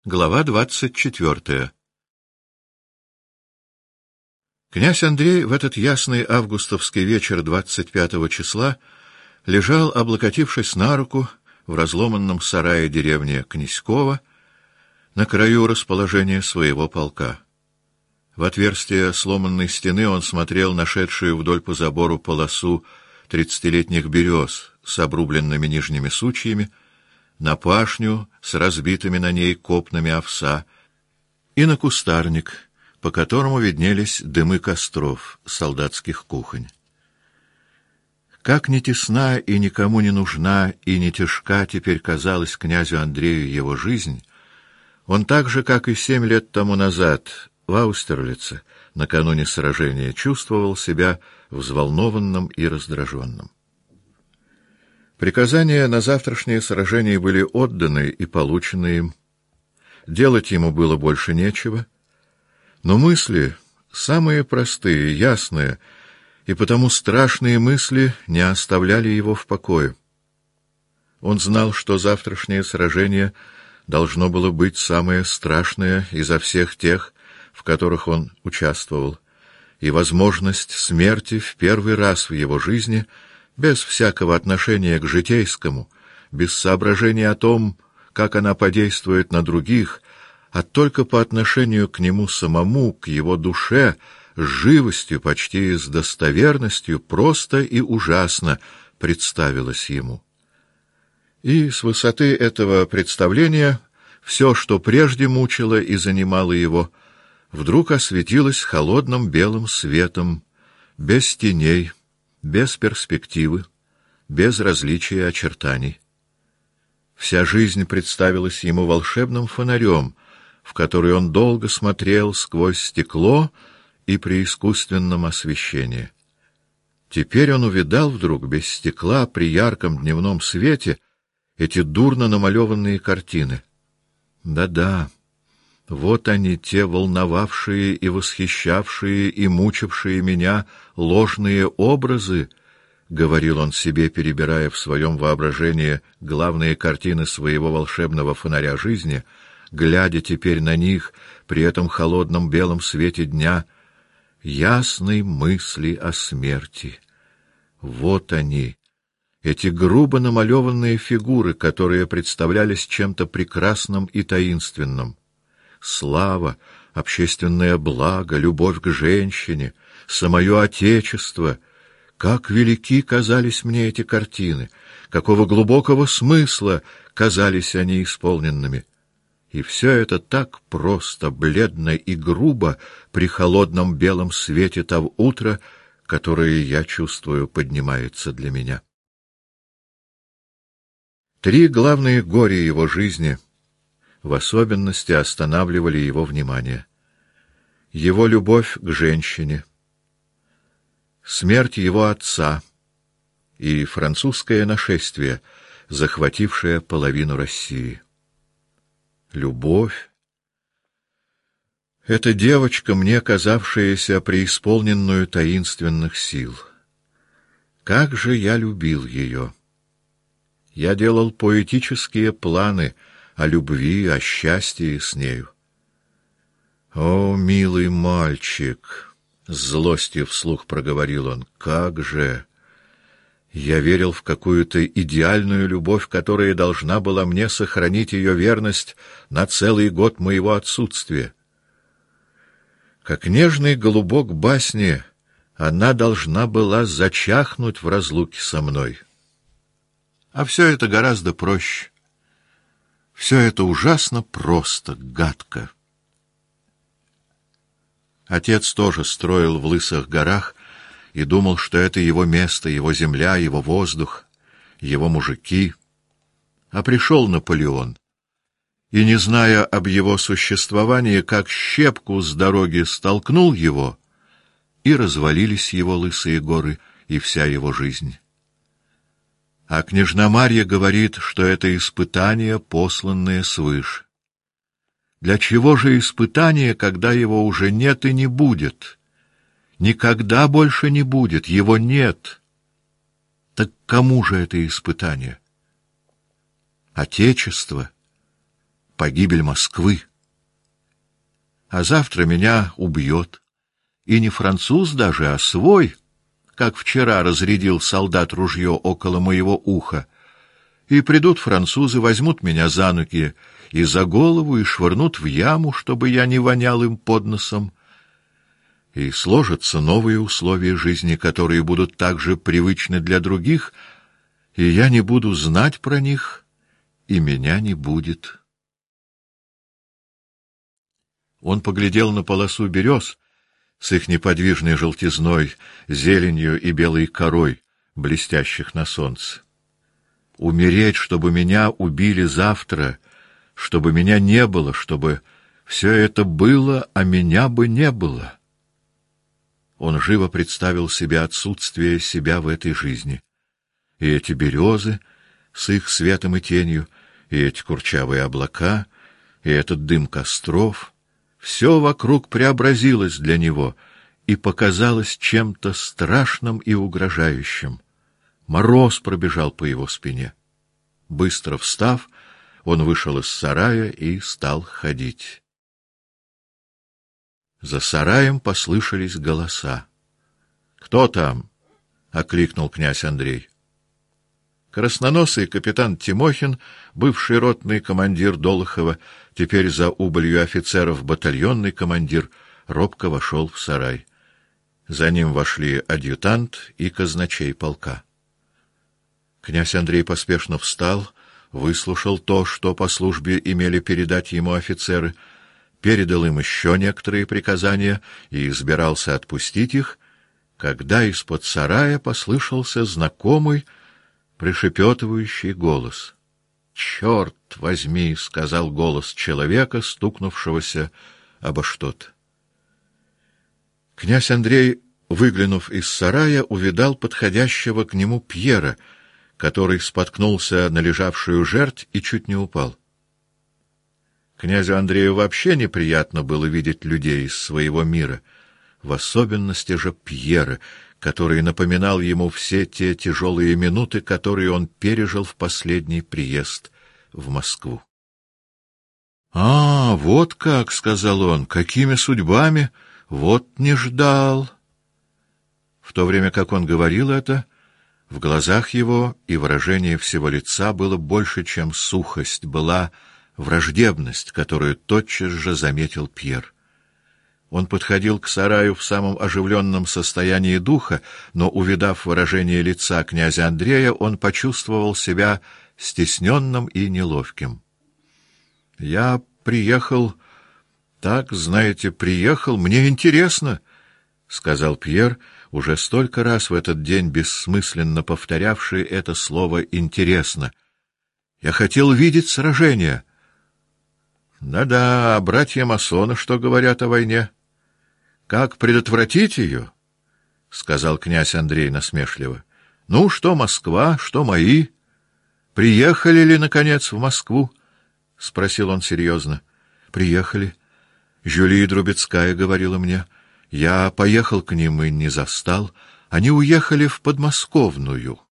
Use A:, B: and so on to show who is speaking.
A: Глава 24. Князь Андрей в этот ясный августовский вечер 25 числа лежал, облокотившись на руку, в разломанном сарае деревни Князькова, на краю расположения своего полка. В отверстие сломанной стены он смотрел на шедшую вдоль по забору полосу 30-летних берез с обрубленными нижними сучьями, на пашню с разбитыми на ней копнами овса и на кустарник, по которому виднелись дымы костров солдатских кухонь. Как ни тесна и никому не нужна и не тяжка теперь казалась князю Андрею его жизнь, он так же, как и 7 лет тому назад в Аустерлице, накануне сражения, чувствовал себя взволнованным и раздраженным. Приказания на завтрашнее сражение были отданы и получены им. Делать ему было больше нечего, но мысли, самые простые, ясные и потому страшные мысли, не оставляли его в покое. Он знал, что завтрашнее сражение должно было быть самое страшное изо всех тех, в которых он участвовал, и возможность смерти в первый раз в его жизни — без всякого отношения к житейскому, без соображения о том, как она подействует на других, а только по отношению к нему самому, к его душе, с живостью, почти с достоверностью, просто и ужасно представилось ему. И с высоты этого представления все, что прежде мучило и занимало его, вдруг осветилось холодным белым светом, без теней, без перспективы, без различия очертаний. Вся жизнь представилась ему волшебным фонарем, в который он долго смотрел сквозь стекло и при искусственном освещении. Теперь он увидал вдруг без стекла при ярком дневном свете эти дурно намалеванные картины. Да-да, вот они, те волновавшие и восхищавшие и мучившие меня ложные образы, — говорил он себе, перебирая в своем воображении главные картины своего волшебного фонаря жизни, глядя теперь на них при этом холодном белом свете дня, ясной мысли о смерти. Вот они, эти грубо намалеванные фигуры, которые представлялись чем-то прекрасным и таинственным. Слава, общественное благо, любовь к женщине, самое Отечество. Как велики казались мне эти картины, какого глубокого смысла казались они исполненными. И все это так просто, бледно и грубо при холодном белом свете того утра, которое, я чувствую, поднимается для меня. 3 главные горя его жизни в особенности останавливали его внимание. Его любовь к женщине, смерть его отца и французское нашествие, захватившее половину России. Любовь — эта девочка, мне казавшаяся преисполненную таинственных сил. Как же я любил ее! Я делал поэтические планы о любви, о счастье с нею. «О, милый мальчик!» — с злостью вслух проговорил он. «Как же! Я верил в какую-то идеальную любовь, которая должна была мне сохранить ее верность на целый год моего отсутствия. Как нежный голубок басни, она должна была зачахнуть в разлуке со мной. А все это гораздо проще. Все это ужасно просто, гадко». Отец тоже строил в Лысых горах и думал, что это его место, его земля, его воздух, его мужики. А пришел Наполеон, и, не зная об его существовании, как щепку с дороги столкнул его, и развалились его Лысые горы и вся его жизнь. А княжна Марья говорит, что это испытание, посланное свыше. Для чего же испытание, когда его уже нет и не будет? Никогда больше не будет, его нет. Так кому же это испытание? Отечество, погибель Москвы. А завтра меня убьет. И не француз даже, а свой, как вчера разрядил солдат ружье около моего уха. И придут французы, возьмут меня за ноги и за голову и швырнут в яму, чтобы я не вонял им под носом. И сложатся новые условия жизни, которые будут также привычны для других, и я не буду знать про них, и меня не будет. Он поглядел на полосу берез с их неподвижной желтизной, зеленью и белой корой, блестящих на солнце. Умереть, чтобы меня убили завтра, чтобы меня не было, чтобы все это было, а меня бы не было. Он живо представил себе отсутствие себя в этой жизни. И эти березы с их светом и тенью, и эти курчавые облака, и этот дым костров — все вокруг преобразилось для него и показалось чем-то страшным и угрожающим. Мороз пробежал по его спине. Быстро встав, он вышел из сарая и стал ходить. За сараем послышались голоса. «Кто там?» — окликнул князь Андрей. Красноносый капитан Тимохин, бывший ротный командир Долохова, теперь за убылью офицеров батальонный командир, робко вошел в сарай. За ним вошли адъютант и казначей полка. Князь Андрей поспешно встал, выслушал то, что по службе имели передать ему офицеры, передал им еще некоторые приказания и избирался отпустить их, когда из-под сарая послышался знакомый, пришепетывающий голос. «Черт возьми!» — сказал голос человека, стукнувшегося обо что-то. Князь Андрей, выглянув из сарая, увидал подходящего к нему Пьера, который споткнулся на лежавшую жерть и чуть не упал. Князю Андрею вообще неприятно было видеть людей из своего мира, в особенности же Пьера, который напоминал ему все те тяжелые минуты, которые он пережил в последний приезд в Москву. «А, вот как!» — сказал он. «Какими судьбами? Вот не ждал!» В то время как он говорил это, в глазах его и выражение всего лица было больше, чем сухость, была враждебность, которую тотчас же заметил Пьер. Он подходил к сараю в самом оживленном состоянии духа, но, увидав выражение лица князя Андрея, он почувствовал себя стесненным и неловким. «Я приехал, так, знаете, приехал, мне интересно», — сказал Пьер, уже столько раз в этот день бессмысленно повторявший это слово «интересно». «Я хотел видеть сражение». «Да-да, братья-масоны что говорят о войне?» «Как предотвратить ее?» — сказал князь Андрей насмешливо. «Ну, что Москва, что мои? Приехали ли, наконец, в Москву?» — спросил он серьезно. «Приехали. Жюли Друбецкая говорила мне. Я поехал к ним и не застал. Они уехали в Подмосковную».